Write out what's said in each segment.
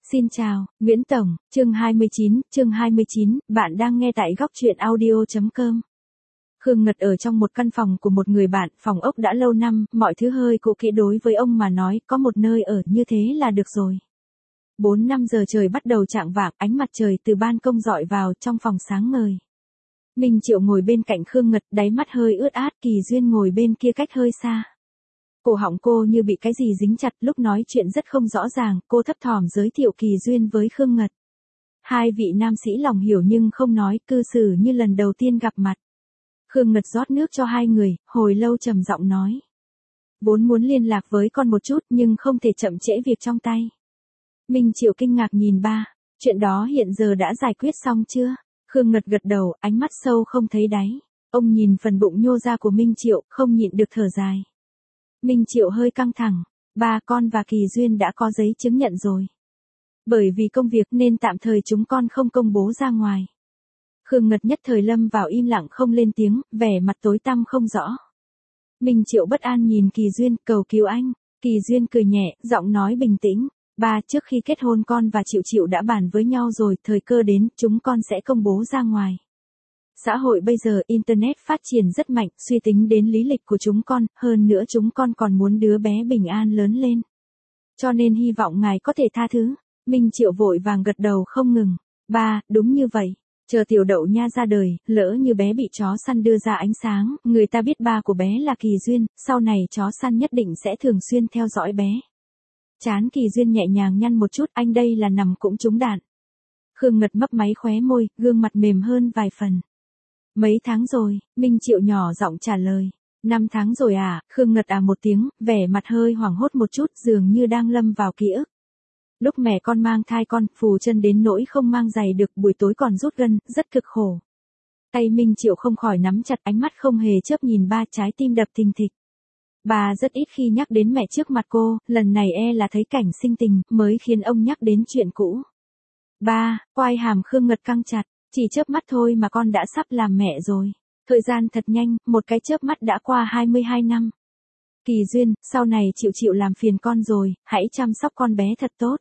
Xin chào, Nguyễn Tổng, chương 29, bạn đang nghe tại góc truyện audio.com. Khương Ngật ở trong một căn phòng của một người bạn, phòng ốc đã lâu năm, mọi thứ hơi cũ kỹ đối với ông mà nói, có một nơi ở như thế là được rồi. 4-5 giờ trời bắt đầu chạng vạng, ánh mặt trời từ ban công rọi vào trong phòng sáng ngời. Minh Triệu ngồi bên cạnh Khương Ngật, đáy mắt hơi ướt át, Kỳ Duyên ngồi bên kia cách hơi xa. Cổ họng cô như bị cái gì dính chặt, lúc nói chuyện rất không rõ ràng, cô thấp thỏm giới thiệu Kỳ Duyên với Khương Ngật. Hai vị nam sĩ lòng hiểu nhưng không nói, cư xử như lần đầu tiên gặp mặt. Khương Ngật rót nước cho hai người, hồi lâu trầm giọng nói. Vốn muốn liên lạc với con một chút nhưng không thể chậm trễ việc trong tay. Minh Triệu kinh ngạc nhìn ba, chuyện đó hiện giờ đã giải quyết xong chưa? Khương Ngật gật đầu, ánh mắt sâu không thấy đáy. Ông nhìn phần bụng nhô ra của Minh Triệu, không nhịn được thở dài. Minh Triệu hơi căng thẳng, ba con và Kỳ Duyên đã có giấy chứng nhận rồi. Bởi vì công việc nên tạm thời chúng con không công bố ra ngoài. Khương Ngật nhất thời lâm vào im lặng không lên tiếng, vẻ mặt tối tăm không rõ. Minh Triệu bất an nhìn Kỳ Duyên, cầu cứu anh. Kỳ Duyên cười nhẹ, giọng nói bình tĩnh. Ba, trước khi kết hôn con và Triệu Triệu đã bàn với nhau rồi, thời cơ đến, chúng con sẽ công bố ra ngoài. Xã hội bây giờ Internet phát triển rất mạnh, suy tính đến lý lịch của chúng con, hơn nữa chúng con còn muốn đứa bé bình an lớn lên. Cho nên hy vọng ngài có thể tha thứ. Minh Triệu vội vàng gật đầu không ngừng. Ba, đúng như vậy. Chờ tiểu đậu nha ra đời, lỡ như bé bị chó săn đưa ra ánh sáng, người ta biết ba của bé là Kỳ Duyên, sau này chó săn nhất định sẽ thường xuyên theo dõi bé. Trán Kỳ Duyên nhẹ nhàng nhăn một chút, anh đây là nằm cũng trúng đạn. Khương Ngật mấp máy khóe môi, gương mặt mềm hơn vài phần. Mấy tháng rồi, Minh Triệu nhỏ giọng trả lời. 5 tháng rồi à, Khương Ngật một tiếng, vẻ mặt hơi hoảng hốt một chút, dường như đang lâm vào ký ức. Lúc mẹ con mang thai con, phù chân đến nỗi không mang giày được, buổi tối còn rút gân, rất cực khổ. Tay Minh Triệu không khỏi nắm chặt, ánh mắt không hề chớp nhìn ba, trái tim đập thình thịch. Bà rất ít khi nhắc đến mẹ trước mặt cô, lần này là thấy cảnh sinh tình, mới khiến ông nhắc đến chuyện cũ. Ba, quai hàm Khương Ngật căng chặt. Chỉ chớp mắt thôi mà con đã sắp làm mẹ rồi. Thời gian thật nhanh, một cái chớp mắt đã qua 22 năm. Kỳ Duyên, sau này Triệu làm phiền con rồi, hãy chăm sóc con bé thật tốt.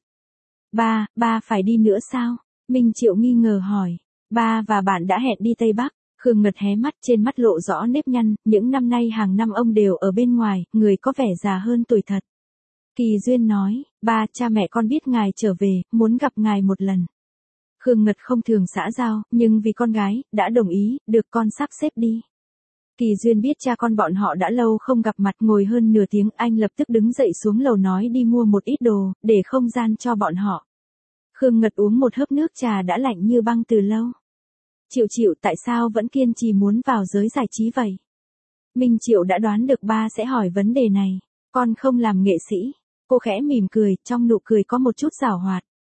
Ba phải đi nữa sao? Minh Triệu nghi ngờ hỏi. Ba và bạn đã hẹn đi Tây Bắc. Khương Ngật hé mắt, trên mắt lộ rõ nếp nhăn, những năm nay hàng năm ông đều ở bên ngoài, người có vẻ già hơn tuổi thật. Kỳ Duyên nói, ba, cha mẹ con biết ngài trở về, muốn gặp ngài một lần. Khương Ngật không thường xã giao, nhưng vì con gái, đã đồng ý, được con sắp xếp đi. Kỳ Duyên biết cha con bọn họ đã lâu không gặp mặt, ngồi hơn nửa tiếng, anh lập tức đứng dậy xuống lầu nói đi mua một ít đồ, để không gian cho bọn họ. Khương Ngật uống một hớp nước trà đã lạnh như băng từ lâu. Triệu tại sao vẫn kiên trì muốn vào giới giải trí vậy? Minh Triệu đã đoán được ba sẽ hỏi vấn đề này. Con không làm nghệ sĩ. Cô khẽ mỉm cười, trong nụ cười có một chút giảo hoạt.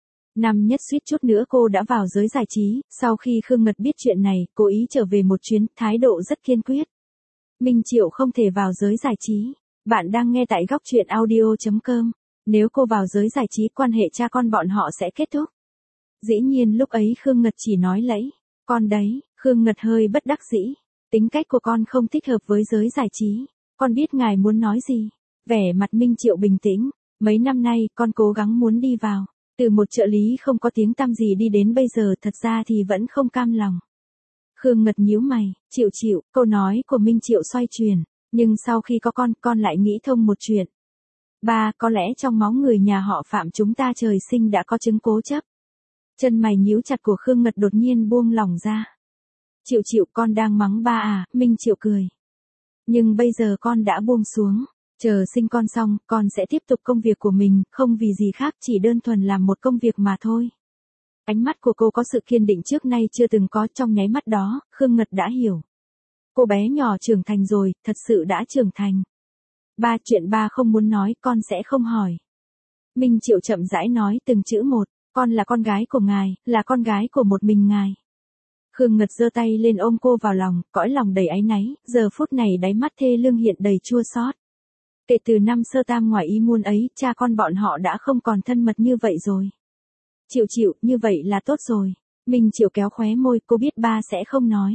Năm nhất suýt chút nữa cô đã vào giới giải trí, sau khi Khương Ngật biết chuyện này, cố ý trở về một chuyến, thái độ rất kiên quyết. Minh Triệu không thể vào giới giải trí. Bạn đang nghe tại góc truyện audio.com. Nếu cô vào giới giải trí, quan hệ cha con bọn họ sẽ kết thúc. Dĩ nhiên lúc ấy Khương Ngật chỉ nói lẫy. Con đấy, Khương Ngật hơi bất đắc dĩ. Tính cách của con không thích hợp với giới giải trí. Con biết ngài muốn nói gì. Vẻ mặt Minh Triệu bình tĩnh. Mấy năm nay, con cố gắng muốn đi vào. Từ một trợ lý không có tiếng tăm gì đi đến bây giờ, thật ra thì vẫn không cam lòng. Khương Ngật nhíu mày, Triệu, câu nói của Minh Triệu xoay chuyển. Nhưng sau khi có con lại nghĩ thông một chuyện. Ba, có lẽ trong máu người nhà họ Phạm chúng ta trời sinh đã có chứng cố chấp. Chân mày nhíu chặt của Khương Ngật đột nhiên buông lỏng ra. Triệu, con đang mắng ba à? Minh Triệu cười. Nhưng bây giờ con đã buông xuống. Chờ sinh con xong, con sẽ tiếp tục công việc của mình, không vì gì khác, chỉ đơn thuần làm một công việc mà thôi. Ánh mắt của cô có sự kiên định trước nay chưa từng có, trong nháy mắt đó, Khương Ngật đã hiểu. Cô bé nhỏ trưởng thành rồi, thật sự đã trưởng thành. Ba, chuyện ba không muốn nói, con sẽ không hỏi. Minh Triệu chậm rãi nói từng chữ một, con là con gái của ngài, là con gái của một mình ngài. Khương Ngật giơ tay lên ôm cô vào lòng, cõi lòng đầy áy náy, giờ phút này đáy mắt thê lương hiện đầy chua xót. Kể từ năm sơ tam ngoài ý muốn ấy, cha con bọn họ đã không còn thân mật như vậy rồi. Triệu, như vậy là tốt rồi. Minh Triệu kéo khóe môi, cô biết ba sẽ không nói.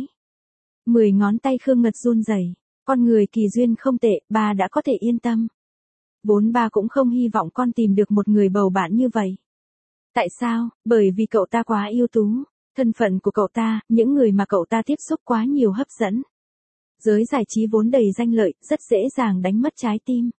10 ngón tay Khương Ngật run rẩy. Con người Kỳ Duyên không tệ, ba đã có thể yên tâm. Vốn ba cũng không hy vọng con tìm được một người bầu bạn như vậy. Tại sao? Bởi vì cậu ta quá ưu tú. Thân phận của cậu ta, những người mà cậu ta tiếp xúc quá nhiều hấp dẫn. Giới giải trí vốn đầy danh lợi, rất dễ dàng đánh mất trái tim.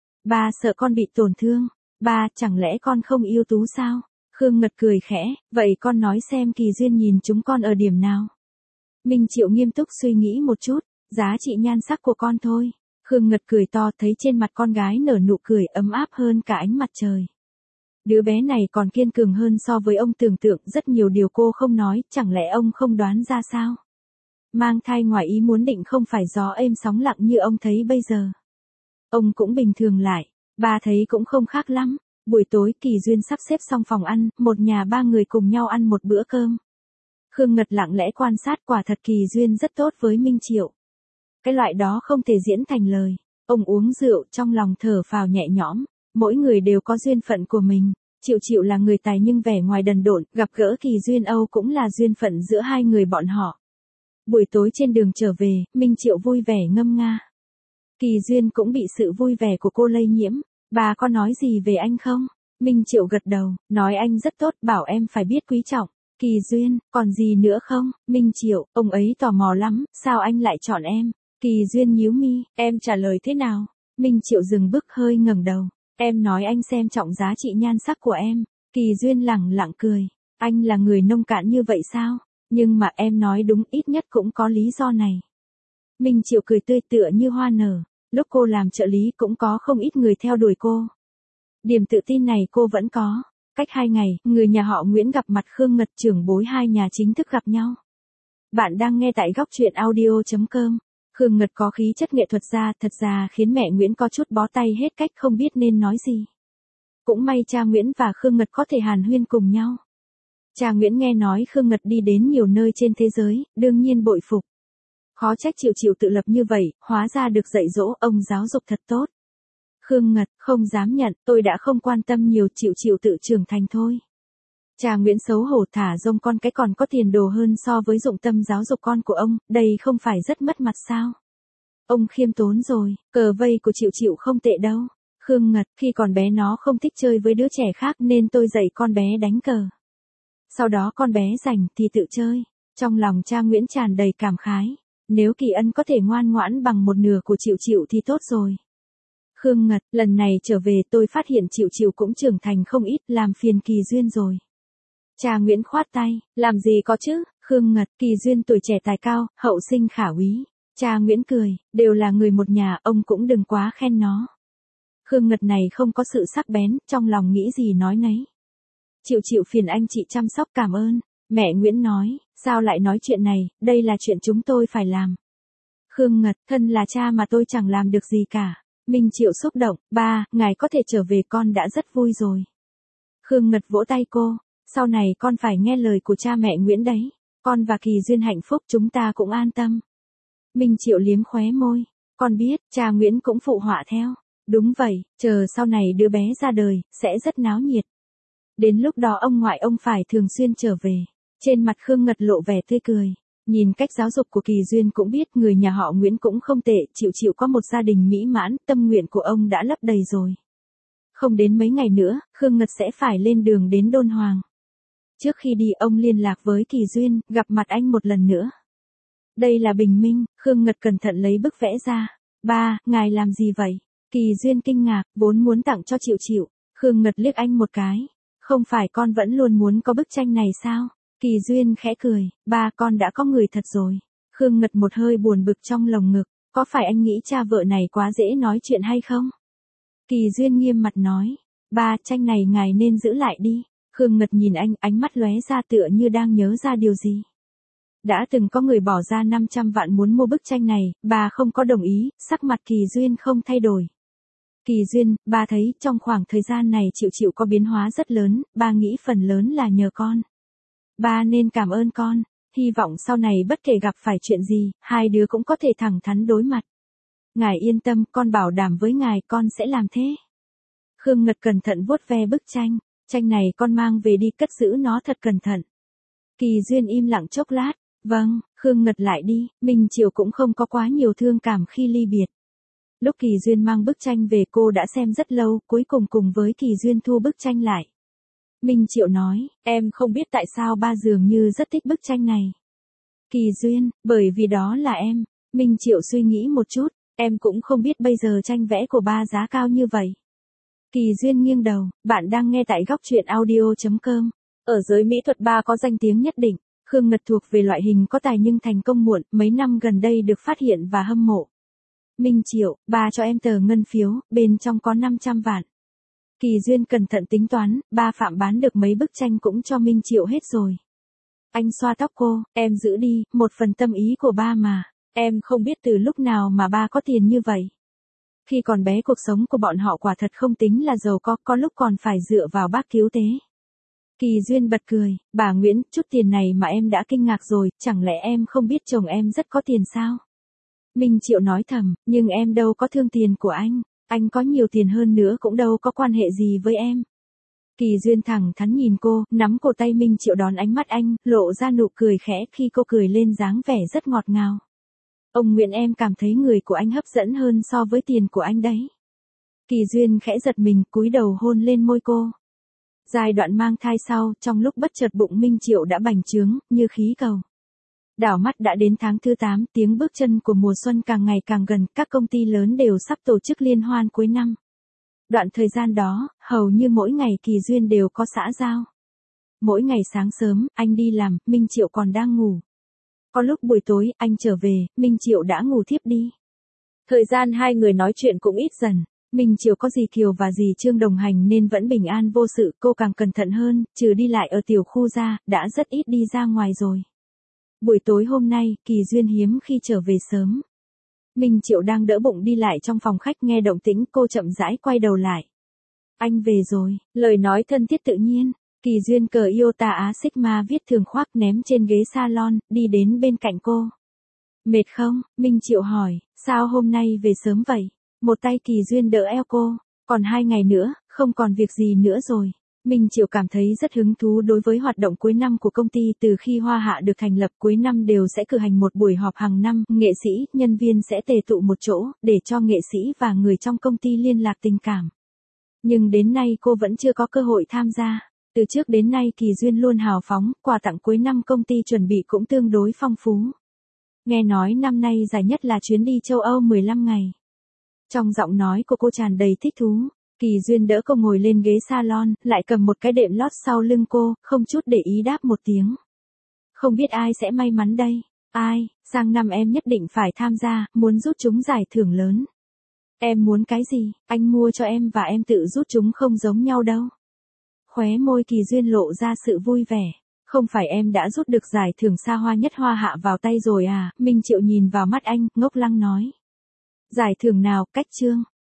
Ba sợ con bị tổn thương. Ba, chẳng lẽ con không ưu tú sao? Khương Ngật cười khẽ, vậy con nói xem Kỳ Duyên nhìn chúng con ở điểm nào? Minh Triệu nghiêm túc suy nghĩ một chút, giá trị nhan sắc của con thôi. Khương Ngật cười to, thấy trên mặt con gái nở nụ cười ấm áp hơn cả ánh mặt trời. Đứa bé này còn kiên cường hơn so với ông tưởng tượng, rất nhiều điều cô không nói, chẳng lẽ ông không đoán ra sao? Mang thai ngoài ý muốn định không phải gió êm sóng lặng như ông thấy bây giờ. Ông cũng bình thường lại, ba thấy cũng không khác lắm. Buổi tối Kỳ Duyên sắp xếp xong phòng ăn, một nhà ba người cùng nhau ăn một bữa cơm. Khương Ngật lặng lẽ quan sát, quả thật Kỳ Duyên rất tốt với Minh Triệu. Cái loại đó không thể diễn thành lời. Ông uống rượu trong lòng thở phào nhẹ nhõm, mỗi người đều có duyên phận của mình. Triệu là người tài nhưng vẻ ngoài đần độn, gặp gỡ Kỳ Duyên Âu cũng là duyên phận giữa hai người bọn họ. Buổi tối trên đường trở về, Minh Triệu vui vẻ ngâm nga. Kỳ Duyên cũng bị sự vui vẻ của cô lây nhiễm. Bà có nói gì về anh không? Minh Triệu gật đầu, nói anh rất tốt, bảo em phải biết quý trọng. Kỳ Duyên, còn gì nữa không? Minh Triệu, ông ấy tò mò lắm, sao anh lại chọn em? Kỳ Duyên nhíu mi, em trả lời thế nào? Minh Triệu dừng bước hơi ngẩng đầu. Em nói anh xem trọng giá trị nhan sắc của em. Kỳ Duyên lẳng lặng cười. Anh là người nông cạn như vậy sao? Nhưng mà em nói đúng, ít nhất cũng có lý do này. Minh Triệu cười tươi tựa như hoa nở. Lúc cô làm trợ lý cũng có không ít người theo đuổi cô. Điểm tự tin này cô vẫn có. Cách 2 ngày, người nhà họ Nguyễn gặp mặt Khương Ngật, trưởng bối hai nhà chính thức gặp nhau. Bạn đang nghe tại góc truyện audio.com. Khương Ngật có khí chất nghệ thuật thật ra khiến mẹ Nguyễn có chút bó tay hết cách, không biết nên nói gì. Cũng may cha Nguyễn và Khương Ngật có thể hàn huyên cùng nhau. Cha Nguyễn nghe nói Khương Ngật đi đến nhiều nơi trên thế giới, đương nhiên bội phục. Khó trách Triệu tự lập như vậy, hóa ra được dạy dỗ, ông giáo dục thật tốt. Khương Ngật, không dám nhận, tôi đã không quan tâm nhiều, Triệu tự trưởng thành thôi. Cha Nguyễn xấu hổ thả rông con cái còn có tiền đồ hơn so với dụng tâm giáo dục con của ông, đây không phải rất mất mặt sao? Ông khiêm tốn rồi, cờ vây của Triệu không tệ đâu. Khương Ngật, khi còn bé nó không thích chơi với đứa trẻ khác nên tôi dạy con bé đánh cờ. Sau đó con bé rảnh thì tự chơi. Trong lòng cha Nguyễn tràn đầy cảm khái. Nếu Kỳ Ân có thể ngoan ngoãn bằng một nửa của Triệu thì tốt rồi. Khương Ngật, lần này trở về tôi phát hiện Triệu cũng trưởng thành không ít, làm phiền Kỳ Duyên rồi. Cha Nguyễn khoát tay, làm gì có chứ? Khương Ngật, Kỳ Duyên tuổi trẻ tài cao, hậu sinh khả úy. Cha Nguyễn cười, đều là người một nhà, ông cũng đừng quá khen nó. Khương Ngật này không có sự sắc bén, trong lòng nghĩ gì nói nấy. Triệu phiền anh chị chăm sóc, cảm ơn. Mẹ Nguyễn nói, sao lại nói chuyện này, đây là chuyện chúng tôi phải làm. Khương Ngật, thân là cha mà tôi chẳng làm được gì cả. Minh Triệu xúc động, ba, ngài có thể trở về con đã rất vui rồi. Khương Ngật vỗ tay cô, sau này con phải nghe lời của cha mẹ Nguyễn đấy. Con và Kỳ Duyên hạnh phúc, chúng ta cũng an tâm. Minh Triệu liếm khóe môi, con biết, cha Nguyễn cũng phụ họa theo. Đúng vậy, chờ sau này đứa bé ra đời, sẽ rất náo nhiệt. Đến lúc đó ông ngoại ông phải thường xuyên trở về. Trên mặt Khương Ngật lộ vẻ tươi cười. Nhìn cách giáo dục của Kỳ Duyên cũng biết người nhà họ Nguyễn cũng không tệ, Triệu có một gia đình mỹ mãn, tâm nguyện của ông đã lấp đầy rồi. Không đến mấy ngày nữa, Khương Ngật sẽ phải lên đường đến Đôn Hoàng. Trước khi đi ông liên lạc với Kỳ Duyên, gặp mặt anh một lần nữa. Đây là bình minh, Khương Ngật cẩn thận lấy bức vẽ ra. Ba, ngài làm gì vậy? Kỳ Duyên kinh ngạc, vốn muốn tặng cho Triệu. Khương Ngật liếc anh một cái. Không phải con vẫn luôn muốn có bức tranh này sao? Kỳ Duyên khẽ cười, ba, con đã có người thật rồi. Khương Ngật một hơi buồn bực trong lồng ngực, có phải anh nghĩ cha vợ này quá dễ nói chuyện hay không? Kỳ Duyên nghiêm mặt nói, ba, tranh này ngài nên giữ lại đi. Khương Ngật nhìn anh, ánh mắt lóe ra tựa như đang nhớ ra điều gì. Đã từng có người bỏ ra 500 vạn muốn mua bức tranh này, bà không có đồng ý, sắc mặt Kỳ Duyên không thay đổi. Kỳ Duyên, ba thấy trong khoảng thời gian này Triệu có biến hóa rất lớn, ba nghĩ phần lớn là nhờ con. Ba nên cảm ơn con, hy vọng sau này bất kể gặp phải chuyện gì, hai đứa cũng có thể thẳng thắn đối mặt. Ngài yên tâm, con bảo đảm với ngài con sẽ làm thế. Khương Ngật cẩn thận vuốt ve bức tranh, tranh này con mang về đi cất giữ nó thật cẩn thận. Kỳ Duyên im lặng chốc lát, vâng, Khương Ngật lại đi, Minh Triệu cũng không có quá nhiều thương cảm khi ly biệt. Lúc Kỳ Duyên mang bức tranh về cô đã xem rất lâu, cuối cùng với Kỳ Duyên thu bức tranh lại. Minh Triệu nói, em không biết tại sao ba dường như rất thích bức tranh này. Kỳ Duyên, bởi vì đó là em. Minh Triệu suy nghĩ một chút, em cũng không biết bây giờ tranh vẽ của ba giá cao như vậy. Kỳ Duyên nghiêng đầu, bạn đang nghe tại góc truyện audio.com. Ở giới mỹ thuật ba có danh tiếng nhất định, Khương Ngật thuộc về loại hình có tài nhưng thành công muộn, mấy năm gần đây được phát hiện và hâm mộ. Minh Triệu, ba cho em tờ ngân phiếu, bên trong có 500 vạn. Kỳ Duyên cẩn thận tính toán, ba Phạm bán được mấy bức tranh cũng cho Minh Triệu hết rồi. Anh xoa tóc cô, em giữ đi, một phần tâm ý của ba mà. Em không biết từ lúc nào mà ba có tiền như vậy. Khi còn bé cuộc sống của bọn họ quả thật không tính là giàu có lúc còn phải dựa vào bác cứu tế. Kỳ Duyên bật cười, bà Nguyễn, chút tiền này mà em đã kinh ngạc rồi, chẳng lẽ em không biết chồng em rất có tiền sao? Minh Triệu nói thầm, nhưng em đâu có thương tiền của anh có nhiều tiền hơn nữa cũng đâu có quan hệ gì với em. Kỳ Duyên thẳng thắn nhìn cô, nắm cổ tay Minh Triệu đón ánh mắt anh, lộ ra nụ cười khẽ khi cô cười lên dáng vẻ rất ngọt ngào. Ông Nguyễn, em cảm thấy người của anh hấp dẫn hơn so với tiền của anh đấy. Kỳ Duyên khẽ giật mình, cúi đầu hôn lên môi cô. Giai đoạn mang thai sau, trong lúc bất chợt bụng Minh Triệu đã bành trướng, như khí cầu. Đảo mắt đã đến tháng thứ 8, tiếng bước chân của mùa xuân càng ngày càng gần, các công ty lớn đều sắp tổ chức liên hoan cuối năm. Đoạn thời gian đó, hầu như mỗi ngày Kỳ Duyên đều có xã giao. Mỗi ngày sáng sớm, anh đi làm, Minh Triệu còn đang ngủ. Có lúc buổi tối, anh trở về, Minh Triệu đã ngủ thiếp đi. Thời gian hai người nói chuyện cũng ít dần. Minh Triệu có dì Kiều và dì Trương đồng hành nên vẫn bình an vô sự, cô càng cẩn thận hơn, trừ đi lại ở tiểu khu ra, đã rất ít đi ra ngoài rồi. Buổi tối hôm nay, Kỳ Duyên hiếm khi trở về sớm. Minh Triệu đang đỡ bụng đi lại trong phòng khách nghe động tĩnh, cô chậm rãi quay đầu lại. Anh về rồi, lời nói thân thiết tự nhiên. Kỳ Duyên cờ Iota Á Sigma viết thường khoác ném trên ghế salon, đi đến bên cạnh cô. Mệt không? Minh Triệu hỏi, sao hôm nay về sớm vậy? Một tay Kỳ Duyên đỡ eo cô, còn 2 ngày nữa, không còn việc gì nữa rồi. Minh Triệu cảm thấy rất hứng thú đối với hoạt động cuối năm của công ty. Từ khi Hoa Hạ được thành lập, cuối năm đều sẽ cử hành một buổi họp hàng năm, nghệ sĩ, nhân viên sẽ tề tụ một chỗ, để cho nghệ sĩ và người trong công ty liên lạc tình cảm. Nhưng đến nay cô vẫn chưa có cơ hội tham gia. Từ trước đến nay Kỳ Duyên luôn hào phóng, quà tặng cuối năm công ty chuẩn bị cũng tương đối phong phú. Nghe nói năm nay dài nhất là chuyến đi châu Âu 15 ngày. Trong giọng nói của cô tràn đầy thích thú. Kỳ Duyên đỡ cô ngồi lên ghế salon, lại cầm một cái đệm lót sau lưng cô, không chút để ý đáp một tiếng. Không biết ai sẽ may mắn đây? Ai? Sang năm em nhất định phải tham gia, muốn rút chúng giải thưởng lớn. Em muốn cái gì? Anh mua cho em và em tự rút chúng không giống nhau đâu. Khóe môi Kỳ Duyên lộ ra sự vui vẻ. Không phải em đã rút được giải thưởng xa hoa nhất Hoa Hạ vào tay rồi à? Minh Triệu nhìn vào mắt anh, ngốc lăng nói. Giải thưởng nào? Cách chương.